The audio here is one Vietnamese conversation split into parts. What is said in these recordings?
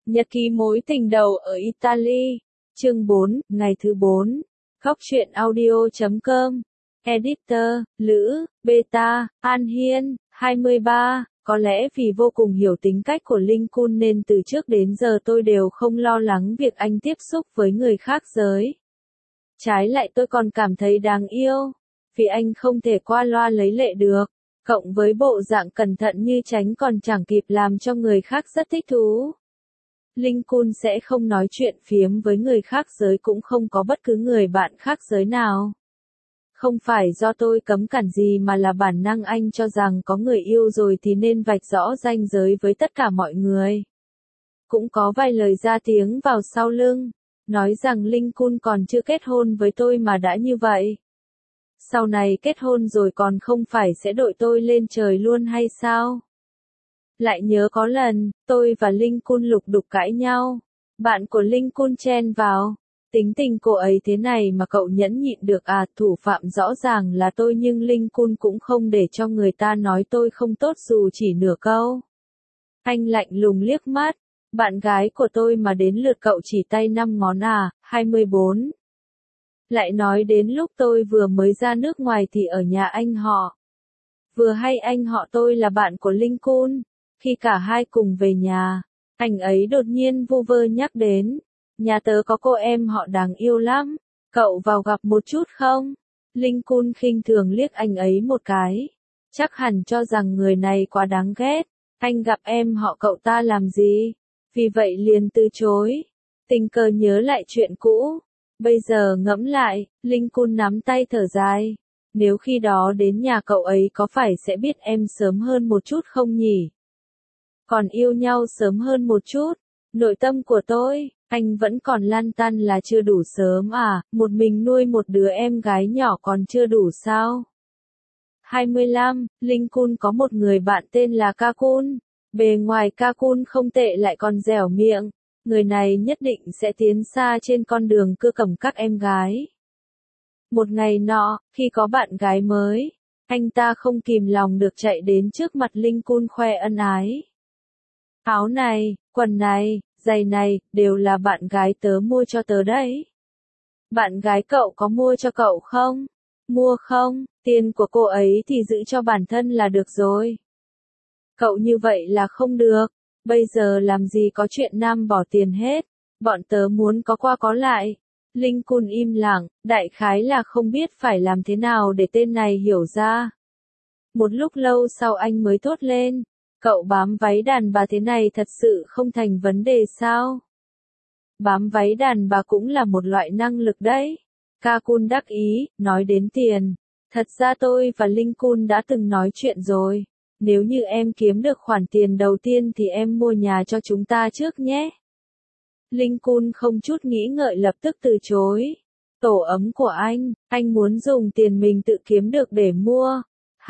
Nhật ký mối tình đầu ở Italy. Chương 4, ngày thứ 4. Góc truyện audio.com. Editor, Lữ, Beta, An Hiên, 23. Có lẽ vì vô cùng hiểu tính cách của Lincoln nên từ trước đến giờ tôi đều không lo lắng việc anh tiếp xúc với người khác giới. Trái lại tôi còn cảm thấy đáng yêu, vì anh không thể qua loa lấy lệ được, cộng với bộ dạng cẩn thận như tránh còn chẳng kịp làm cho người khác rất thích thú. Lincoln sẽ không nói chuyện phiếm với người khác giới, cũng không có bất cứ người bạn khác giới nào. Không phải do tôi cấm cản gì mà là bản năng anh cho rằng có người yêu rồi thì nên vạch rõ ranh giới với tất cả mọi người. Cũng có vài lời ra tiếng vào sau lưng, nói rằng Lincoln còn chưa kết hôn với tôi mà đã như vậy. Sau này kết hôn rồi còn không phải sẽ đội tôi lên trời luôn hay sao? Lại nhớ có lần, tôi và Lincoln lục đục cãi nhau. Bạn của Lincoln chen vào. Tính tình cô ấy thế này mà cậu nhẫn nhịn được à? Thủ phạm rõ ràng là tôi nhưng Lincoln cũng không để cho người ta nói tôi không tốt dù chỉ nửa câu. Anh lạnh lùng liếc mắt. Bạn gái của tôi mà đến lượt cậu chỉ tay 5 ngón à? 24. Lại nói đến lúc tôi vừa mới ra nước ngoài thì ở nhà anh họ. Vừa hay anh họ tôi là bạn của Lincoln. Khi cả hai cùng về nhà, anh ấy đột nhiên vu vơ nhắc đến, nhà tớ có cô em họ đáng yêu lắm, cậu vào gặp một chút không? Lincoln khinh thường liếc anh ấy một cái, chắc hẳn cho rằng người này quá đáng ghét, anh gặp em họ cậu ta làm gì? Vì vậy liền từ chối, tình cờ nhớ lại chuyện cũ, bây giờ ngẫm lại, Lincoln nắm tay thở dài, nếu khi đó đến nhà cậu ấy có phải sẽ biết em sớm hơn một chút không nhỉ? Còn yêu nhau sớm hơn một chút, nội tâm của tôi, anh vẫn còn lăn tăn là chưa đủ sớm à, một mình nuôi một đứa em gái nhỏ còn chưa đủ sao? 25, Lincoln có một người bạn tên là Kakun, bề ngoài Kakun không tệ lại còn dẻo miệng, người này nhất định sẽ tiến xa trên con đường cưa cầm các em gái. Một ngày nọ, khi có bạn gái mới, anh ta không kìm lòng được chạy đến trước mặt Lincoln khoe ân ái. Áo này, quần này, giày này, đều là bạn gái tớ mua cho tớ đấy. Bạn gái cậu có mua cho cậu không? Mua không, tiền của cô ấy thì giữ cho bản thân là được rồi. Cậu như vậy là không được, bây giờ làm gì có chuyện nam bỏ tiền hết, bọn tớ muốn có qua có lại. Lincoln im lặng, đại khái là không biết phải làm thế nào để tên này hiểu ra. Một lúc lâu sau anh mới thốt lên. Cậu bám váy đàn bà thế này thật sự không thành vấn đề sao? Bám váy đàn bà cũng là một loại năng lực đấy. Kakun đắc ý, nói đến tiền. Thật ra tôi và Lincoln đã từng nói chuyện rồi. Nếu như em kiếm được khoản tiền đầu tiên thì em mua nhà cho chúng ta trước nhé. Lincoln không chút nghĩ ngợi lập tức từ chối. Tổ ấm của anh muốn dùng tiền mình tự kiếm được để mua.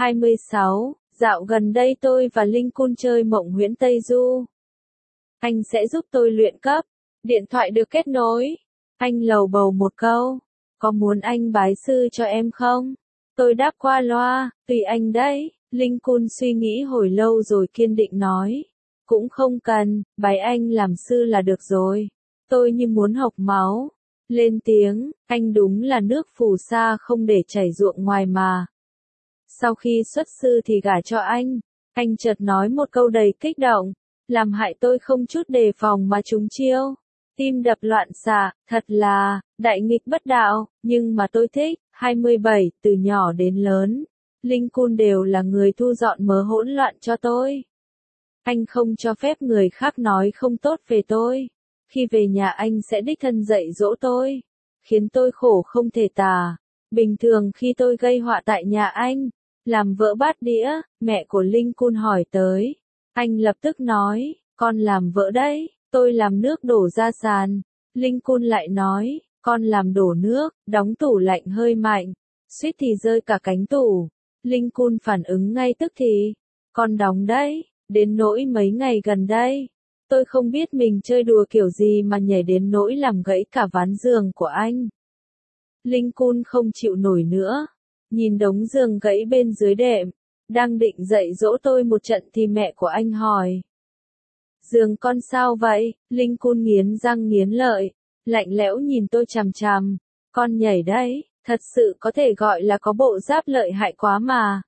26. Dạo gần đây tôi và Lincoln chơi Mộng Huyễn Tây Du. Anh sẽ giúp tôi luyện cấp. Điện thoại được kết nối. Anh lầu bầu một câu. Có muốn anh bái sư cho em không? Tôi đáp qua loa, tùy anh đấy. Lincoln suy nghĩ hồi lâu rồi kiên định nói. Cũng không cần, bái anh làm sư là được rồi. Tôi như muốn học máu. Lên tiếng, anh đúng là nước phù sa không để chảy ruộng ngoài mà. Sau khi xuất sư thì gả cho anh chợt nói một câu đầy kích động, làm hại tôi không chút đề phòng mà trúng chiêu. Tim đập loạn xạ, thật là, đại nghịch bất đạo, nhưng mà tôi thích. 27, từ nhỏ đến lớn, Lincoln đều là người thu dọn mớ hỗn loạn cho tôi. Anh không cho phép người khác nói không tốt về tôi. Khi về nhà anh sẽ đích thân dạy dỗ tôi, khiến tôi khổ không thể tả. Bình thường khi tôi gây họa tại nhà anh, làm vỡ bát đĩa, mẹ của Lincoln hỏi tới. Anh lập tức nói, con làm vỡ đấy, tôi làm nước đổ ra sàn. Lincoln lại nói, con làm đổ nước, đóng tủ lạnh hơi mạnh, suýt thì rơi cả cánh tủ. Lincoln phản ứng ngay tức thì, con đóng đấy, đến nỗi mấy ngày gần đây. Tôi không biết mình chơi đùa kiểu gì mà nhảy đến nỗi làm gãy cả ván giường của anh. Lincoln không chịu nổi nữa. Nhìn đống giường gãy bên dưới đệm, đang định dạy dỗ tôi một trận thì mẹ của anh hỏi. Giường con sao vậy? Linh Cun nghiến răng nghiến lợi, lạnh lẽo nhìn tôi chằm chằm. Con nhảy đấy, thật sự có thể gọi là có bộ giáp lợi hại quá mà.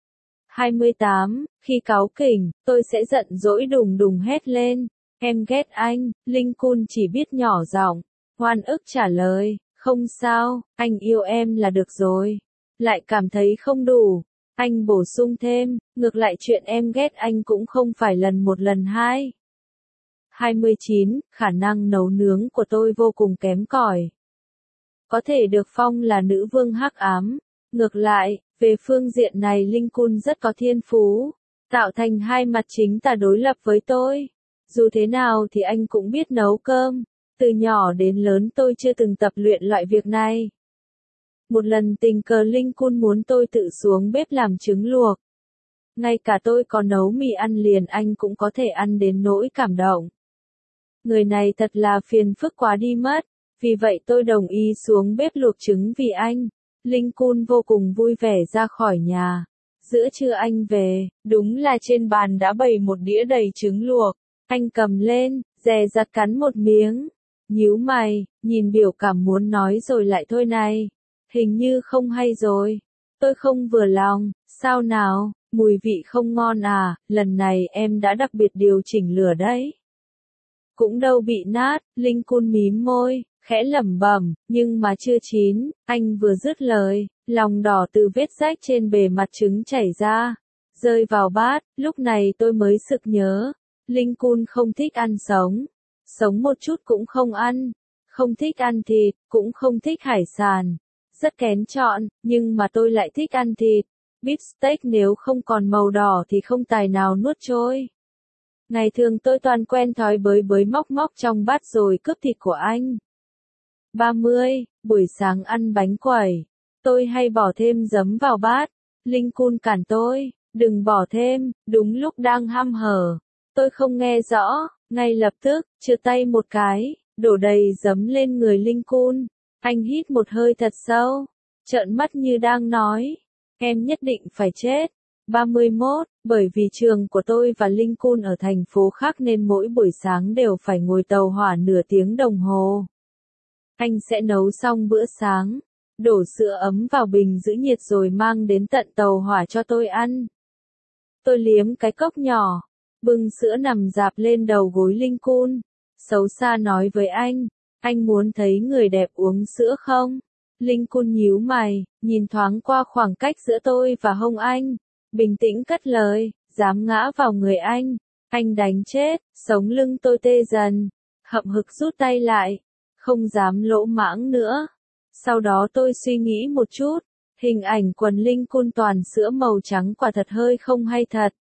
28, khi cáu kỉnh, tôi sẽ giận dỗi đùng đùng hét lên. Em ghét anh, Linh Cun chỉ biết nhỏ giọng, oan ức trả lời, không sao, anh yêu em là được rồi. Lại cảm thấy không đủ. Anh bổ sung thêm, ngược lại chuyện em ghét anh cũng không phải lần một lần hai. 29, khả năng nấu nướng của tôi vô cùng kém cỏi. Có thể được phong là nữ vương hắc ám. Ngược lại, về phương diện này Linh Cun rất có thiên phú, tạo thành hai mặt chính tả đối lập với tôi. Dù thế nào thì anh cũng biết nấu cơm. Từ nhỏ đến lớn tôi chưa từng tập luyện loại việc này. Một lần tình cờ Linh Cun muốn tôi tự xuống bếp làm trứng luộc. Ngay cả tôi có nấu mì ăn liền anh cũng có thể ăn đến nỗi cảm động. Người này thật là phiền phức quá đi mất. Vì vậy tôi đồng ý xuống bếp luộc trứng vì anh. Linh Cun vô cùng vui vẻ ra khỏi nhà. Giữa trưa anh về, đúng là trên bàn đã bày một đĩa đầy trứng luộc. Anh cầm lên, dè dặt cắn một miếng. Nhíu mày, nhìn biểu cảm muốn nói rồi lại thôi này. Hình như không hay rồi. Tôi không vừa lòng, sao nào, mùi vị không ngon à, lần này em đã đặc biệt điều chỉnh lửa đấy. Cũng đâu bị nát, Linh Cun mím môi, khẽ lẩm bẩm, nhưng mà chưa chín. Anh vừa dứt lời, lòng đỏ từ vết rách trên bề mặt trứng chảy ra, rơi vào bát. Lúc này tôi mới sực nhớ, Linh Cun không thích ăn sống, sống một chút cũng không ăn, không thích ăn thịt, cũng không thích hải sản. Rất kén chọn, nhưng mà tôi lại thích ăn thịt. Beef steak nếu không còn màu đỏ thì không tài nào nuốt trôi. Ngày thường tôi toàn quen thói bới móc móc trong bát rồi cướp thịt của anh. 30, buổi sáng ăn bánh quẩy. Tôi hay bỏ thêm giấm vào bát. Linh Cun cản tôi, đừng bỏ thêm, đúng lúc đang hăm hở. Tôi không nghe rõ, ngay lập tức, trượt tay một cái, đổ đầy giấm lên người Linh Cun. Anh hít một hơi thật sâu, trợn mắt như đang nói, em nhất định phải chết. 31, bởi vì trường của tôi và Linh Cun ở thành phố khác nên mỗi buổi sáng đều phải ngồi tàu hỏa nửa tiếng đồng hồ. Anh sẽ nấu xong bữa sáng, đổ sữa ấm vào bình giữ nhiệt rồi mang đến tận tàu hỏa cho tôi ăn. Tôi liếm cái cốc nhỏ, bưng sữa nằm rạp lên đầu gối Linh Cun, xấu xa nói với anh muốn thấy người đẹp uống sữa không? Linh Cun nhíu mày, nhìn thoáng qua khoảng cách giữa tôi và hông anh, bình tĩnh cất lời, dám ngã vào người anh đánh chết. Sống lưng tôi tê dần, hậm hực rút tay lại, không dám lỗ mãng nữa. Sau đó tôi suy nghĩ một chút, hình ảnh quần Linh Cun toàn sữa màu trắng quả thật hơi không hay thật.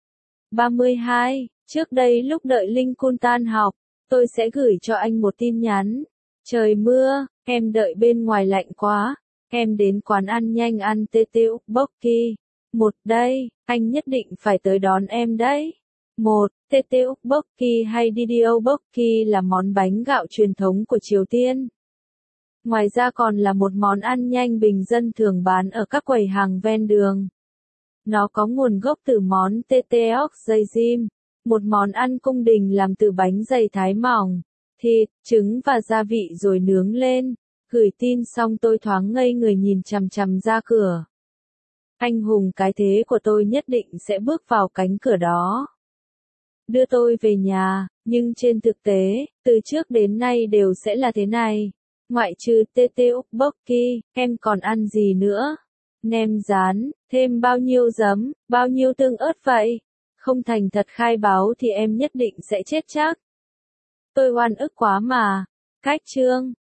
32, trước đây lúc đợi Linh Cun tan học, tôi sẽ gửi cho anh một tin nhắn. Trời mưa, em đợi bên ngoài lạnh quá, em đến quán ăn nhanh ăn tê ukbokki. Một đây, anh nhất định phải tới đón em đấy. Một, tê ukbokki hay didiobokki là món bánh gạo truyền thống của Triều Tiên. Ngoài ra còn là một món ăn nhanh bình dân thường bán ở các quầy hàng ven đường. Nó có nguồn gốc từ món teteok dây dim, một món ăn cung đình làm từ bánh dày thái mỏng, thịt, trứng và gia vị rồi nướng lên. Gửi tin xong tôi thoáng ngây người nhìn chằm chằm ra cửa. Anh hùng cái thế của tôi nhất định sẽ bước vào cánh cửa đó, đưa tôi về nhà, nhưng trên thực tế, từ trước đến nay đều sẽ là thế này. Ngoại trừ tê ukbokki, em còn ăn gì nữa? Nem rán, thêm bao nhiêu giấm, bao nhiêu tương ớt vậy? Không thành thật khai báo thì em nhất định sẽ chết chắc. Tôi oan ức quá mà. Cách chương